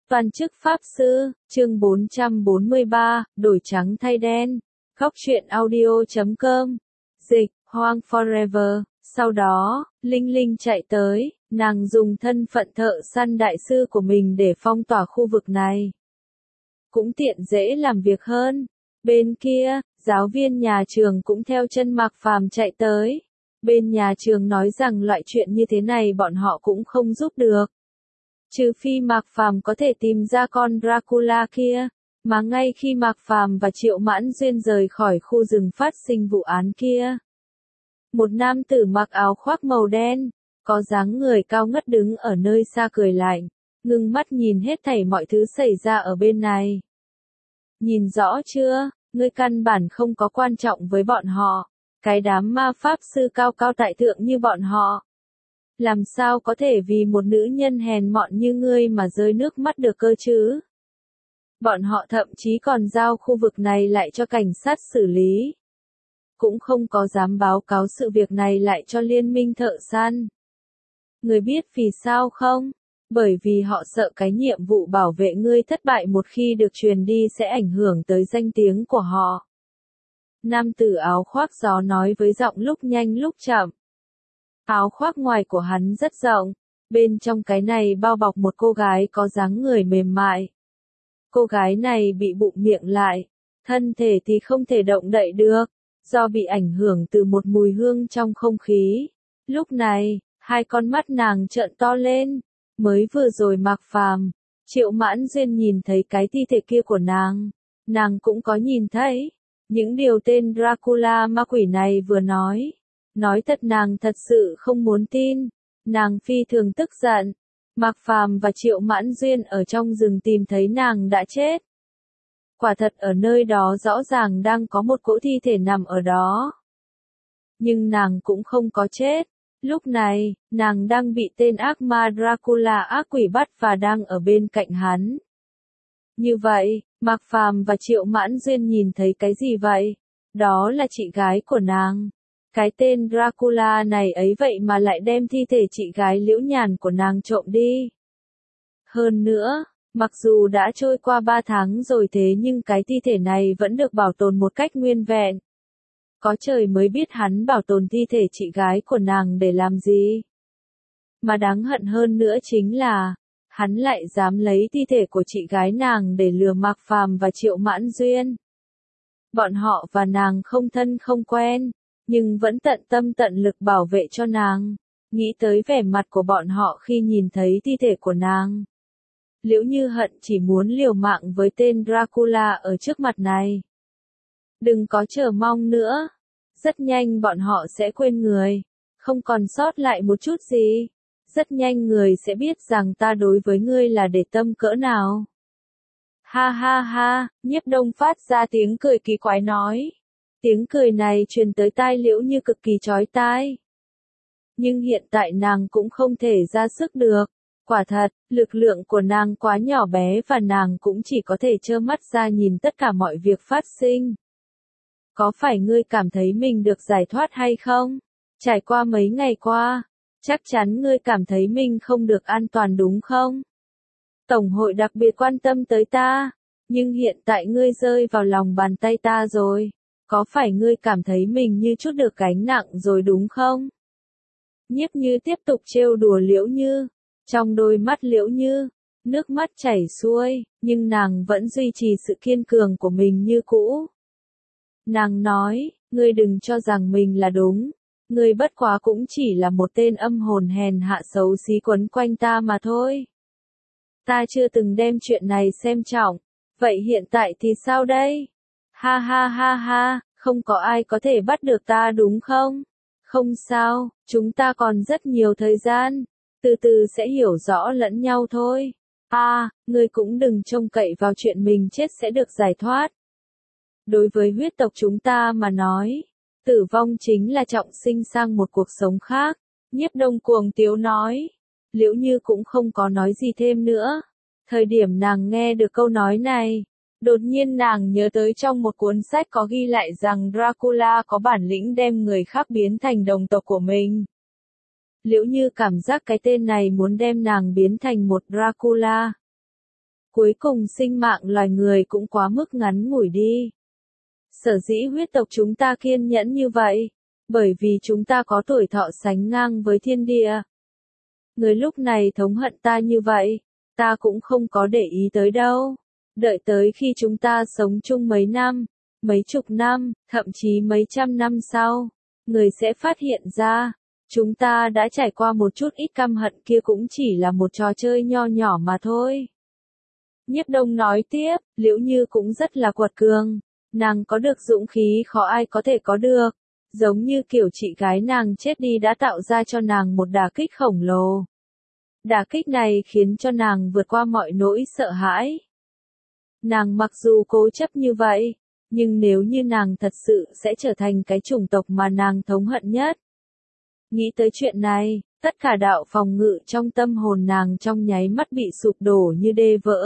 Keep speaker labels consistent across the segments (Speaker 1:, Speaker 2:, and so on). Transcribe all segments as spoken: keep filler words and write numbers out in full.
Speaker 1: Toàn chức Pháp Sư, chương bốn trăm bốn mươi ba, đổi trắng thay đen. Góc truyện audio chấm com. Dịch, Hoang Forever. Sau đó, Linh Linh chạy tới, nàng dùng thân phận thợ săn đại sư của mình để phong tỏa khu vực này. Cũng tiện dễ làm việc hơn. Bên kia, giáo viên nhà trường cũng theo chân Mạc Phàm chạy tới. Bên nhà trường nói rằng loại chuyện như thế này bọn họ cũng không giúp được. Trừ phi Mạc Phàm có thể tìm ra con Dracula kia, mà ngay khi Mạc Phàm và Triệu Mãn Duyên rời khỏi khu rừng phát sinh vụ án kia, một nam tử mặc áo khoác màu đen, có dáng người cao ngất đứng ở nơi xa cười lạnh, ngưng mắt nhìn hết thảy mọi thứ xảy ra ở bên này. Nhìn rõ chưa, ngươi căn bản không có quan trọng với bọn họ, cái đám ma pháp sư cao cao tại thượng như bọn họ. Làm sao có thể vì một nữ nhân hèn mọn như ngươi mà rơi nước mắt được cơ chứ? Bọn họ thậm chí còn giao khu vực này lại cho cảnh sát xử lý. Cũng không có dám báo cáo sự việc này lại cho liên minh thợ săn. Ngươi biết vì sao không? Bởi vì họ sợ cái nhiệm vụ bảo vệ ngươi thất bại một khi được truyền đi sẽ ảnh hưởng tới danh tiếng của họ. Nam tử áo khoác gió nói với giọng lúc nhanh lúc chậm. Áo khoác ngoài của hắn rất rộng, bên trong cái này bao bọc một cô gái có dáng người mềm mại. Cô gái này bị bụng miệng lại, thân thể thì không thể động đậy được, do bị ảnh hưởng từ một mùi hương trong không khí. Lúc này, hai con mắt nàng trợn to lên, mới vừa rồi Mạc Phàm, Triệu Mãn Duyên nhìn thấy cái thi thể kia của nàng, nàng cũng có nhìn thấy, những điều tên Dracula ma quỷ này vừa nói. Nói thật nàng thật sự không muốn tin, nàng phi thường tức giận. Mạc Phàm và Triệu Mãn Duyên ở trong rừng tìm thấy nàng đã chết. Quả thật ở nơi đó rõ ràng đang có một cỗ thi thể nằm ở đó. Nhưng nàng cũng không có chết. Lúc này, nàng đang bị tên ác ma Dracula ác quỷ bắt và đang ở bên cạnh hắn. Như vậy, Mạc Phàm và Triệu Mãn Duyên nhìn thấy cái gì vậy? Đó là chị gái của nàng. Cái tên Dracula này ấy vậy mà lại đem thi thể chị gái Liễu Nhàn của nàng trộm đi. Hơn nữa, mặc dù đã trôi qua ba tháng rồi thế nhưng cái thi thể này vẫn được bảo tồn một cách nguyên vẹn. Có trời mới biết hắn bảo tồn thi thể chị gái của nàng để làm gì. Mà đáng hận hơn nữa chính là, hắn lại dám lấy thi thể của chị gái nàng để lừa Mạc Phàm và Triệu Mãn Duyên. Bọn họ và nàng không thân không quen, nhưng vẫn tận tâm tận lực bảo vệ cho nàng. Nghĩ tới vẻ mặt của bọn họ khi nhìn thấy thi thể của nàng, Liễu Như Hận chỉ muốn liều mạng với tên Dracula ở trước mặt này. Đừng có chờ mong nữa. Rất nhanh bọn họ sẽ quên người. Không còn sót lại một chút gì. Rất nhanh người sẽ biết rằng ta đối với ngươi là để tâm cỡ nào. Ha ha ha, Nhiếp Đông phát ra tiếng cười kỳ quái nói. Tiếng cười này truyền tới tai Liễu Như cực kỳ chói tai. Nhưng hiện tại nàng cũng không thể ra sức được. Quả thật, lực lượng của nàng quá nhỏ bé và nàng cũng chỉ có thể trơ mắt ra nhìn tất cả mọi việc phát sinh. Có phải ngươi cảm thấy mình được giải thoát hay không? Trải qua mấy ngày qua, chắc chắn ngươi cảm thấy mình không được an toàn đúng không? Tổng hội đặc biệt quan tâm tới ta, nhưng hiện tại ngươi rơi vào lòng bàn tay ta rồi. Có phải ngươi cảm thấy mình như chút được gánh nặng rồi đúng không? Nhiếp Như tiếp tục trêu đùa Liễu Như. Trong đôi mắt Liễu Như, nước mắt chảy xuôi, nhưng nàng vẫn duy trì sự kiên cường của mình như cũ. Nàng nói, ngươi đừng cho rằng mình là đúng. Ngươi bất quá cũng chỉ là một tên âm hồn hèn hạ xấu xí quấn quanh ta mà thôi. Ta chưa từng đem chuyện này xem trọng. Vậy hiện tại thì sao đây? Ha ha ha ha, không có ai có thể bắt được ta đúng không? Không sao, chúng ta còn rất nhiều thời gian, từ từ sẽ hiểu rõ lẫn nhau thôi. À, ngươi cũng đừng trông cậy vào chuyện mình chết sẽ được giải thoát. Đối với huyết tộc chúng ta mà nói, tử vong chính là trọng sinh sang một cuộc sống khác. Nhiếp Đông cuồng tiếu nói. Liễu Như cũng không có nói gì thêm nữa. Thời điểm nàng nghe được câu nói này, đột nhiên nàng nhớ tới trong một cuốn sách có ghi lại rằng Dracula có bản lĩnh đem người khác biến thành đồng tộc của mình. Liễu Như cảm giác cái tên này muốn đem nàng biến thành một Dracula. Cuối cùng sinh mạng loài người cũng quá mức ngắn ngủi đi. Sở dĩ huyết tộc chúng ta kiên nhẫn như vậy, bởi vì chúng ta có tuổi thọ sánh ngang với thiên địa. Người lúc này thống hận ta như vậy, ta cũng không có để ý tới đâu. Đợi tới khi chúng ta sống chung mấy năm, mấy chục năm, thậm chí mấy trăm năm sau, người sẽ phát hiện ra, chúng ta đã trải qua một chút ít căm hận kia cũng chỉ là một trò chơi nho nhỏ mà thôi. Nhiếp Đông nói tiếp, Liễu Như cũng rất là quật cường, nàng có được dũng khí khó ai có thể có được, giống như kiểu chị gái nàng chết đi đã tạo ra cho nàng một đả kích khổng lồ. Đả kích này khiến cho nàng vượt qua mọi nỗi sợ hãi. Nàng mặc dù cố chấp như vậy, nhưng nếu như nàng thật sự sẽ trở thành cái chủng tộc mà nàng thống hận nhất. Nghĩ tới chuyện này, tất cả đạo phòng ngự trong tâm hồn nàng trong nháy mắt bị sụp đổ như đê vỡ.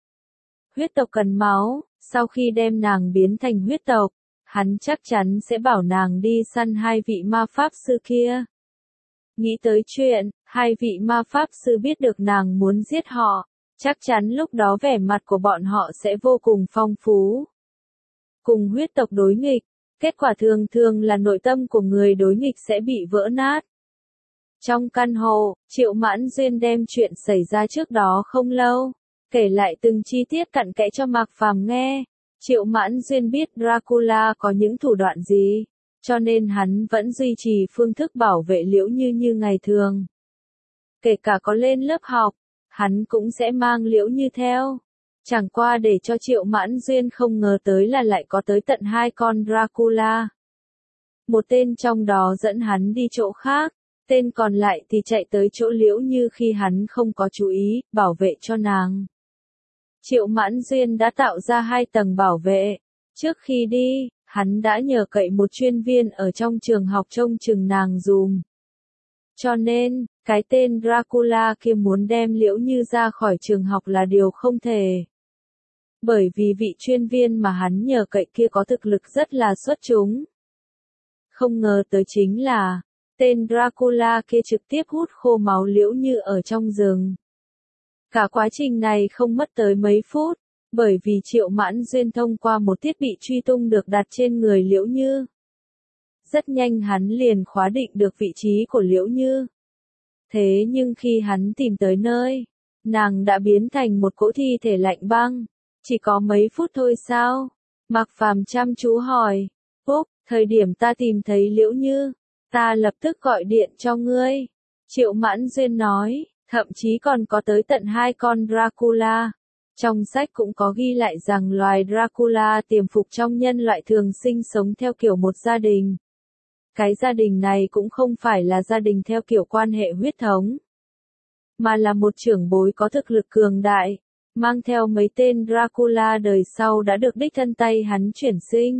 Speaker 1: Huyết tộc cần máu, sau khi đem nàng biến thành huyết tộc, hắn chắc chắn sẽ bảo nàng đi săn hai vị ma pháp sư kia. Nghĩ tới chuyện, hai vị ma pháp sư biết được nàng muốn giết họ, chắc chắn lúc đó vẻ mặt của bọn họ sẽ vô cùng phong phú. Cùng huyết tộc đối nghịch, kết quả thường thường là nội tâm của người đối nghịch sẽ bị vỡ nát. Trong căn hộ, Triệu Mãn Duyên đem chuyện xảy ra trước đó không lâu, kể lại từng chi tiết cặn kẽ cho Mạc Phàm nghe. Triệu Mãn Duyên biết Dracula có những thủ đoạn gì, cho nên hắn vẫn duy trì phương thức bảo vệ Liễu Như như ngày thường. Kể cả có lên lớp học, hắn cũng sẽ mang Liễu Như theo. Chẳng qua để cho Triệu Mãn Duyên không ngờ tới là lại có tới tận hai con Dracula. Một tên trong đó dẫn hắn đi chỗ khác, tên còn lại thì chạy tới chỗ Liễu Như khi hắn không có chú ý, bảo vệ cho nàng. Triệu Mãn Duyên đã tạo ra hai tầng bảo vệ. Trước khi đi, hắn đã nhờ cậy một chuyên viên ở trong trường học trông chừng nàng dùm. Cho nên, cái tên Dracula kia muốn đem Liễu Như ra khỏi trường học là điều không thể. Bởi vì vị chuyên viên mà hắn nhờ cậy kia có thực lực rất là xuất chúng. Không ngờ tới chính là, tên Dracula kia trực tiếp hút khô máu Liễu Như ở trong rừng. Cả quá trình này không mất tới mấy phút, bởi vì Triệu Mãn Duyên thông qua một thiết bị truy tung được đặt trên người Liễu Như. Rất nhanh hắn liền khóa định được vị trí của Liễu Như. Thế nhưng khi hắn tìm tới nơi, nàng đã biến thành một cỗ thi thể lạnh băng. Chỉ có mấy phút thôi sao? Mạc Phàm chăm chú hỏi. Úc, thời điểm ta tìm thấy Liễu Như, ta lập tức gọi điện cho ngươi. Triệu Mãn Duyên nói, thậm chí còn có tới tận hai con Dracula. Trong sách cũng có ghi lại rằng loài Dracula tiềm phục trong nhân loại thường sinh sống theo kiểu một gia đình. Cái gia đình này cũng không phải là gia đình theo kiểu quan hệ huyết thống, mà là một trưởng bối có thực lực cường đại, mang theo mấy tên Dracula đời sau đã được đích thân tay hắn chuyển sinh.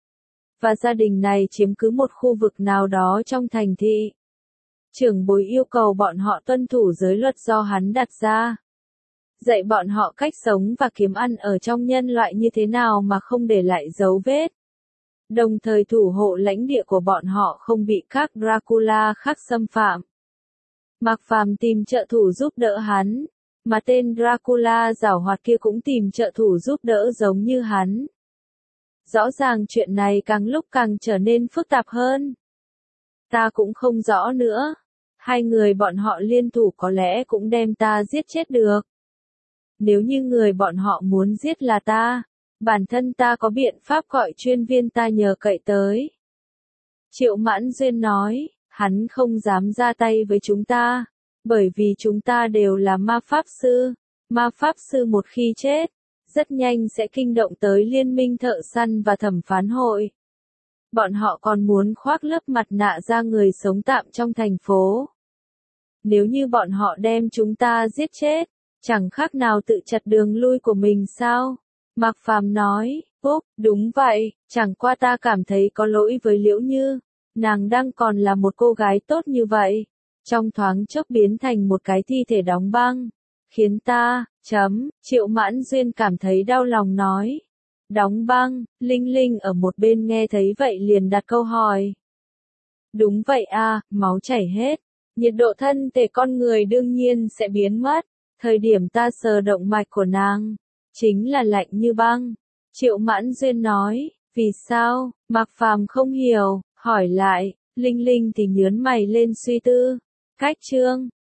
Speaker 1: Và gia đình này chiếm cứ một khu vực nào đó trong thành thị. Trưởng bối yêu cầu bọn họ tuân thủ giới luật do hắn đặt ra. Dạy bọn họ cách sống và kiếm ăn ở trong nhân loại như thế nào mà không để lại dấu vết. Đồng thời thủ hộ lãnh địa của bọn họ không bị các Dracula khác xâm phạm. Mạc Phàm tìm trợ thủ giúp đỡ hắn, mà tên Dracula giảo hoạt kia cũng tìm trợ thủ giúp đỡ giống như hắn. Rõ ràng chuyện này càng lúc càng trở nên phức tạp hơn. Ta cũng không rõ nữa. Hai người bọn họ liên thủ có lẽ cũng đem ta giết chết được. Nếu như người bọn họ muốn giết là ta, bản thân ta có biện pháp gọi chuyên viên ta nhờ cậy tới. Triệu Mãn Duyên nói, hắn không dám ra tay với chúng ta, bởi vì chúng ta đều là ma pháp sư. Ma pháp sư một khi chết, rất nhanh sẽ kinh động tới liên minh thợ săn và thẩm phán hội. Bọn họ còn muốn khoác lớp mặt nạ ra người sống tạm trong thành phố. Nếu như bọn họ đem chúng ta giết chết, chẳng khác nào tự chặt đường lui của mình sao? Mạc Phàm nói, Úc, đúng vậy, chẳng qua ta cảm thấy có lỗi với Liễu Như. Nàng đang còn là một cô gái tốt như vậy. Trong thoáng chốc biến thành một cái thi thể đóng băng. Khiến ta, chấm, Triệu Mãn Duyên cảm thấy đau lòng nói. Đóng băng, Linh Linh ở một bên nghe thấy vậy liền đặt câu hỏi. Đúng vậy à, máu chảy hết. Nhiệt độ thân thể con người đương nhiên sẽ biến mất. Thời điểm ta sờ động mạch của nàng, chính là lạnh như băng. Triệu Mãn Duyên nói, vì sao? Mạc Phàm không hiểu, hỏi lại, Linh Linh thì nhớn mày lên suy tư. Cách chương